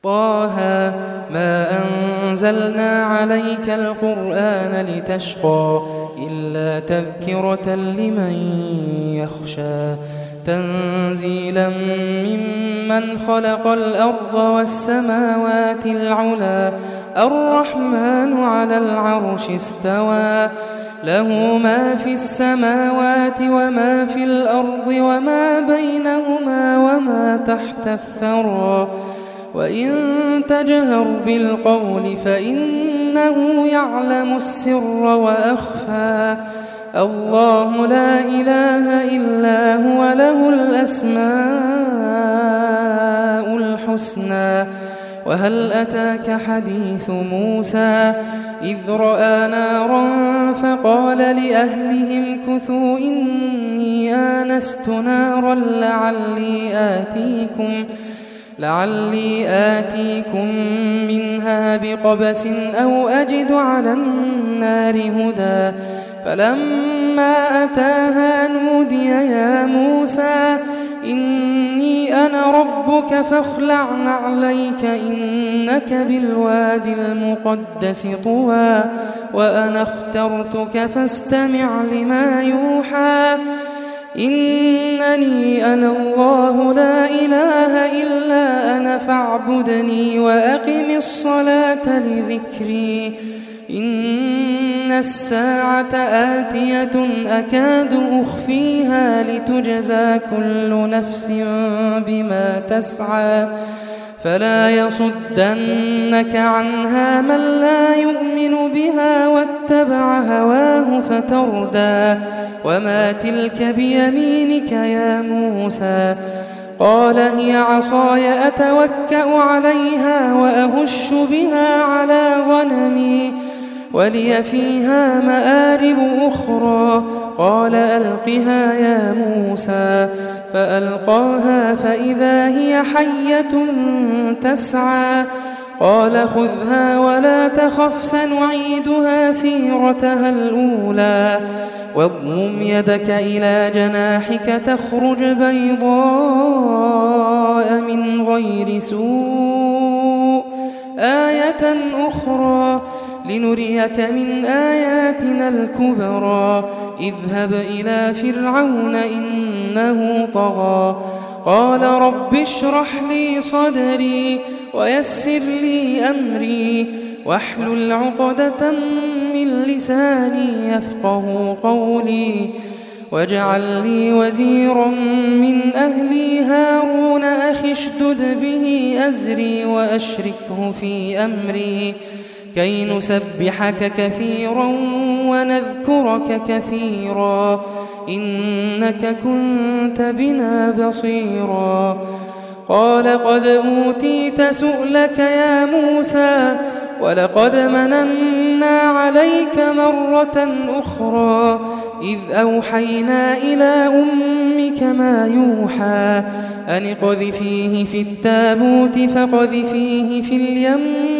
طه ما أنزلنا عليك القرآن لتشقى إلا تذكرة لمن يخشى تنزيلا ممن خلق الأرض والسماوات العلى الرحمن على العرش استوى له ما في السماوات وما في الأرض وما بينهما وما تحت الثرى وإن تجهر بالقول فإنه يعلم السر وأخفى الله لا إله إلا هو له الأسماء الحسنى وهل أتاك حديث موسى إذ رأى نارا فقال لأهلهم كثوا إني آنست نارا لعلي آتيكم منها بقبس أو أجد على النار هدى فلما أتاها نودي يا موسى إني أنا ربك فاخلع نعليك إنك بالوادي المقدس طوى وأنا اخترتك فاستمع لما يوحى إنني أنا الله لا إله إلا أنا فاعبدني وأقم الصلاة لذكري إن الساعة آتية أكاد أخفيها لتجزى كل نفس بما تسعى فلا يصدنك عنها من لا يؤمن بها واتبع هواه فتردى وما تلك بيمينك يا موسى قال هي عصاي أتوكأ عليها وأهش بها على غنمي ولي فيها مآرب أخرى قال ألقها يا موسى فألقاها فإذا هي حية تسعى قال خذها ولا تخف سنعيدها سيرتها الأولى واضمم يدك إلى جناحك تخرج بيضاء من غير سوء آية أخرى لنريك من آياتنا الكبرى اذهب إلى فرعون إنه طغى قال رب اشرح لي صدري ويسر لي أمري واحلل عقدة من لساني يفقه قولي واجعل لي وزيرا من أهلي هارون أخي اشدد به أزري وأشركه في أمري كي نسبحك كثيرا ونذكرك كثيرا إنك كنت بنا بصيرا قال قد أوتيت سؤلك يا موسى ولقد مننا عليك مرة أخرى إذ أوحينا إلى أمك ما يوحى أن اقذفيه في التابوت فاقذفيه في اليم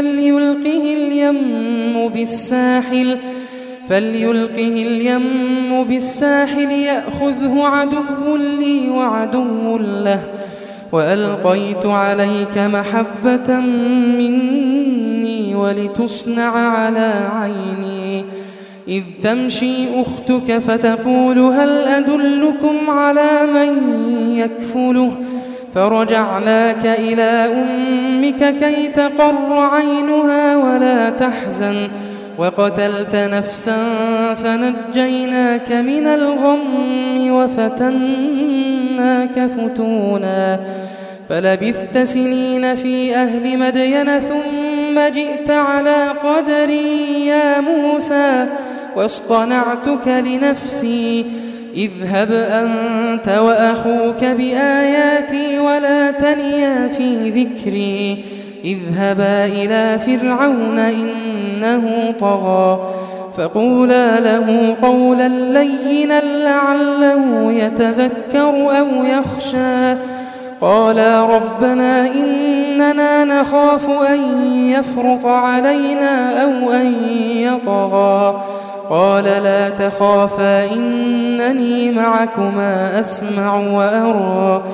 فليلقه اليم بالساحل يأخذه عدو لي وعدو له وألقيت عليك محبة مني ولتصنع على عيني إذ تمشي أختك فتقول هل أدلكم على من يكفله فرجعناك إلى أمك كي تقر عينها ولا تحزن وقتلت نفسا فنجيناك من الغم وفتناك فتونا فلبثت سنين في أهل مدين ثم جئت على قدري يا موسى واصطنعتك لنفسي اذهب أنت وأخوك بآياتي ولا تنيا في ذكري اذهبا إلى فرعون إنه طغى فقولا له قولا لينا لعله يتذكر أو يخشى قالا ربنا إننا نخاف أن يفرط علينا أو أن يطغى قال لا تخافا إنني معكما أسمع وأرى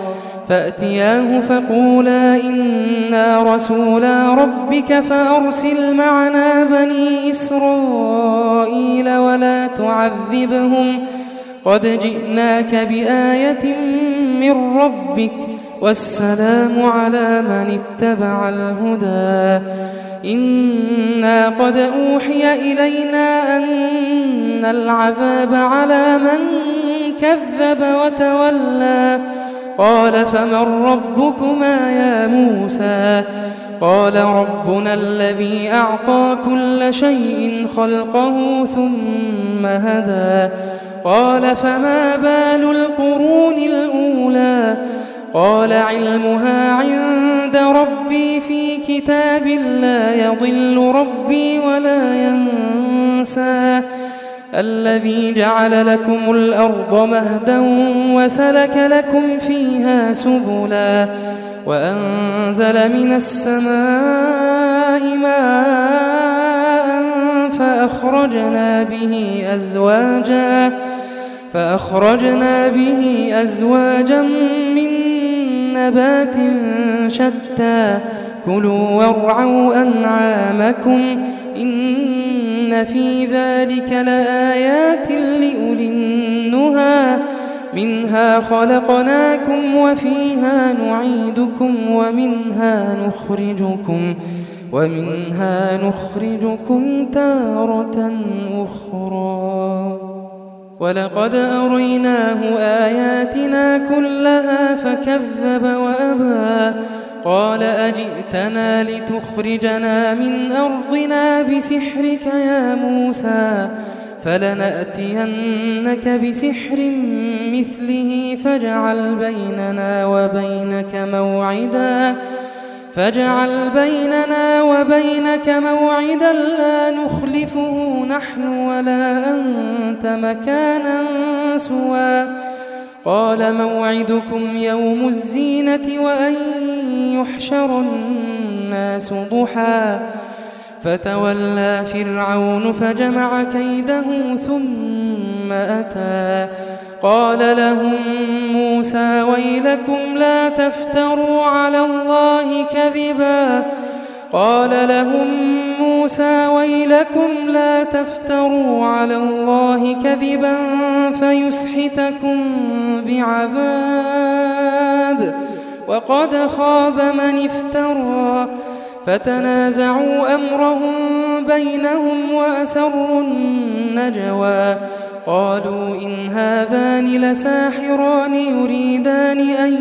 فأتياه فقولا إنا رسولا ربك فأرسل معنا بني إسرائيل ولا تعذبهم قد جئناك بآية من ربك والسلام على من اتبع الهدى إنا قد أوحي إلينا أن العذاب على من كذب وتولى قال فمن ربكما يا موسى قال ربنا الذي أعطى كل شيء خلقه ثم هدى قال فما بال القرون الأولى قال علمها عند ربي في كتاب لا يضل ربي ولا ينسى الذي جعل لكم الأرض مهدا وسلك لكم فيها سبلا وأنزل من السماء ماء فأخرجنا به أزواجا من نبات شتى كلوا وارعوا أنعامكم إن في ذلك لآيات لأولي النهى منها خلقناكم وفيها نعيدكم ومنها نخرجكم تارة أخرى ولقد أريناه آياتنا كلها فكذب وأبى قال أجئتنا لتخرجنا من أرضنا بسحرك يا موسى فلنأتينك بسحر مثله فاجعل بيننا وبينك موعدا لا نخلفه نحن ولا أنت مكانا سوى قال موعدكم يوم الزينة وأن يحشر الناس ضحى فتولى فرعون فجمع كيده ثم أتى قال لهم موسى ويلكم لا تفتروا على الله كذبا فيسحتكم بعذاب وقد خاب من افترى فتنازعوا أمرهم بينهم وأسروا النجوى قالوا إن هذان لساحران يريدان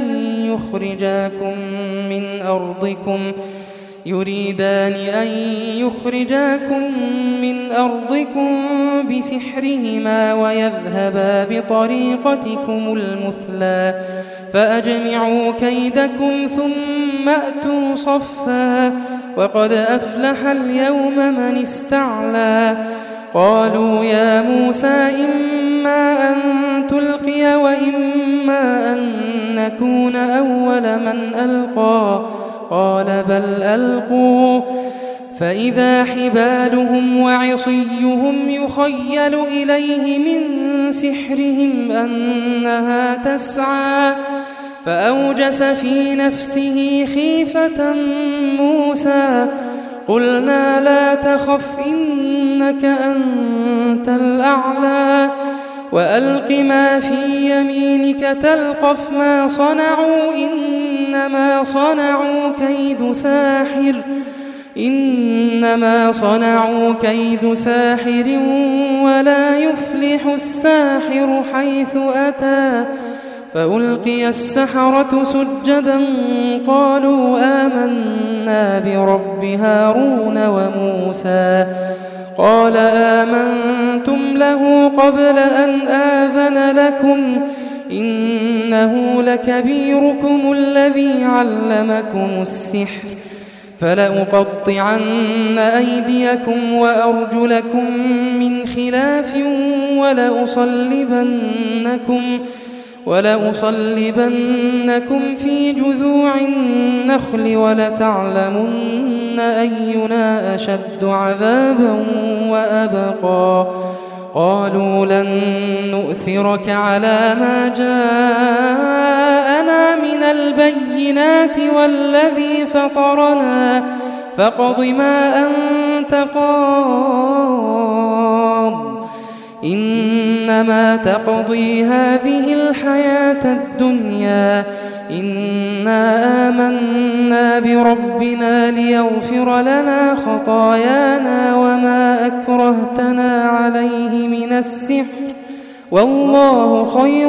أن يخرجاكم من أرضكم بسحرهما ويذهبا بطريقتكم المثلى فأجمعوا كيدكم ثم أتوا صفا وقد أفلح اليوم من استعلى قالوا يا موسى إما أن تلقي وإما أن نكون أول من ألقى قال بل ألقوا فإذا حبالهم وعصيهم يخيل إليه من سحرهم أنها تسعى فأوجس في نفسه خيفة موسى قلنا لا تخف إنك أنت الأعلى وألق ما في يمينك تلقف ما صنعوا إنما صنعوا كيد ساحر ولا يفلح الساحر حيث أتى فألقي السحرة سجدا قالوا آمنا برب هارون وموسى قال آمنتم له قبل أن آذن لكم إنه لكبيركم الذي علمكم السحر فلأقطعن أيديكم وأرجلكم من خلاف ولأصلبنكم في جذوع النخل ولتعلمن أينا أشد عذابا وأبقى قالوا لن نؤثرك على ما جاءنا من البينات والذي فطرنا فاقض ما أنت قاض إنما تقضي هذه الحياة الدنيا إنا آمنا بربنا ليغفر لنا خطايانا وما أكرهتنا عليه من السحر والله خير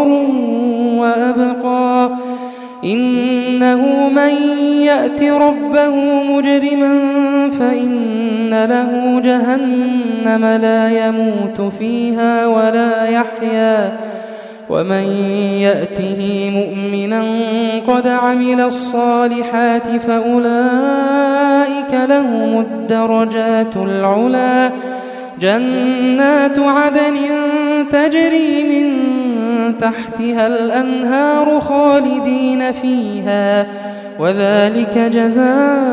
وأبقى إنه من يأت ربه مجرما فإن له جهنم لا يموت فيها ولا يحيا ومن يأته مؤمنا قد عمل الصالحات فأولئك لهم الدرجات العلى جنات عدن تجري من تحتها الأنهار خالدين فيها وذلك جزاء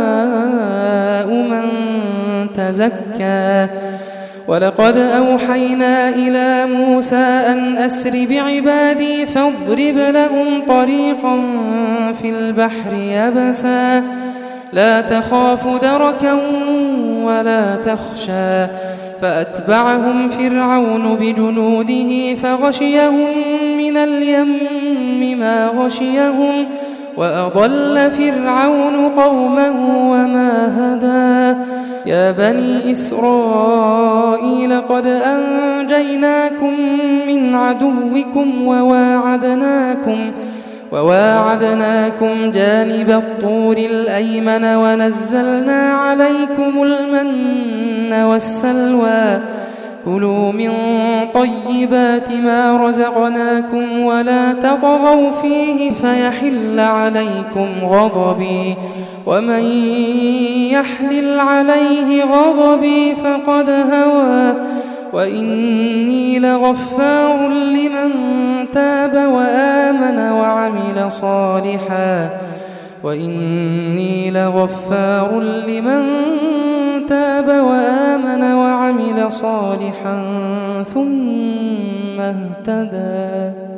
من تزكى ولقد أوحينا إلى موسى أن أسر بعبادي فاضرب لهم طريقا في البحر يبسا لا تخاف دركا ولا تخشى فأتبعهم فرعون بجنوده فغشيهم من اليم ما غشيهم وأضل فرعون قومه وما هدى يا بني إسرائيل قد أنجيناكم من عدوكم وواعدناكم جانب الطور الأيمن ونزلنا عليكم المن والسلوى كلوا من طيبات ما رزقناكم ولا تطغوا فيه فيحل عليكم غضبي ومن يحلل عليه غضبي فقد هوى وإني لغفار لمن تاب وآمن وعمل صالحا ثم اهتدى